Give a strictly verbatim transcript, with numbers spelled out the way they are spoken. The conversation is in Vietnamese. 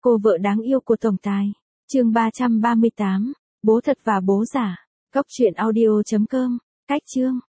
Cô vợ đáng yêu của tổng tài. Chương ba trăm ba mươi tám. Bố thật và bố giả. Cốc truyện audio chấm com. Cách chương.